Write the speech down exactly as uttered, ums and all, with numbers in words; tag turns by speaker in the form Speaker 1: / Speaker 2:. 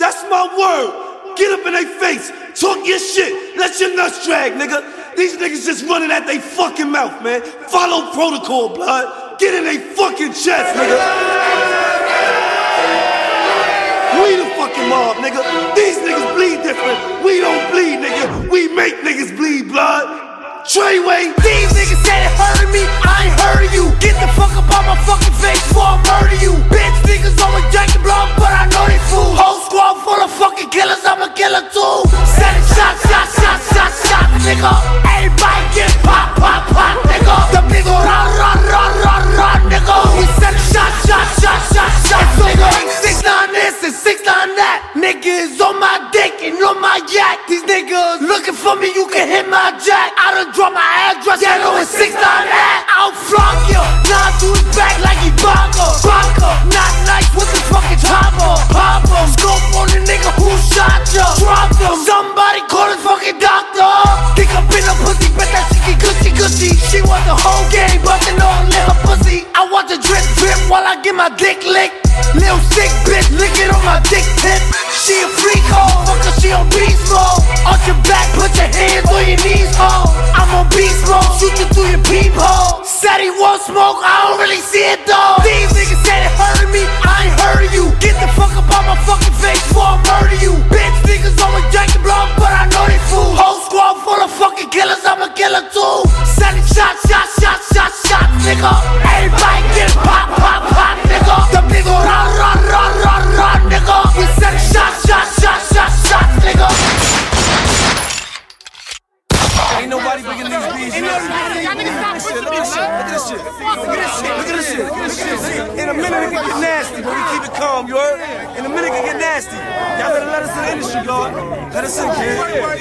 Speaker 1: That's my word. Get up in their face. Talk your shit. Let your nuts drag, nigga. These niggas just running at they fucking mouth, man. Follow protocol, blood. Get in they fucking chest, nigga. We the fucking mob, nigga. These niggas bleed different. We don't bleed, nigga. We make niggas bleed, blood. Treyway.
Speaker 2: These niggas said it hurting me, I ain't heard of you. Get the fuck up on my fucking face before I murder you. Bitch niggas always drinking blood, but I know they fool. Whole squad full of fucking killers, I'm a killer too. Sending shots, shots, shots, shots, shots, nigga. Everybody get pop, pop, pop, nigga. The nigga run, run, run, run, run, nigga. We sending shots, shots, shots, shots, shots, nigga. Six nine this and six nine that. Niggas on my dick and on my yak. These niggas looking for me, you can hit my jack. I done drop my address, yeah, know it's six nine that. I'll flunk you, nah, to his back like he Bongo. Bongo, not nice with the fucking chopper. Pop him, scope on the nigga who shot ya. Drop him, somebody call his fucking doctor. Think up in a pussy, bet that she get gushy gushy. She want the whole game, bustin' on little pussy. I want the drip drip while I get my dick licked. Little sick bitch, lick it on my dick tip. She a freak hoe, fucker, she on beast mode. On your back, put your hands on your knees, ho. I'm on beast mode, shoot you through your peephole. Said he won't smoke, I don't really see it though. These niggas said it hurting me, I ain't heard of you. Get the fuck up on my fucking face before I murder you. Bitch niggas always drinking blood, but I know they fool. Whole squad full of fucking killers, I'm a killer too. Sending shots, shots, shots, shots, shots, nigga. Everybody get pop, pop, pop, nigga. The nigga run, run, run, run, run, nigga. We sending shots, shots, shots, shots, shots, nigga.
Speaker 1: Ain't nobody bringing these beats. Look at this shit. Look at this shit. Look at this shit. Look at this shit. Look at this shit. In a minute it can get nasty, but we keep it calm, you heard? In a minute it can get nasty. Y'all better let us in the industry, Lord. Let us in, kid.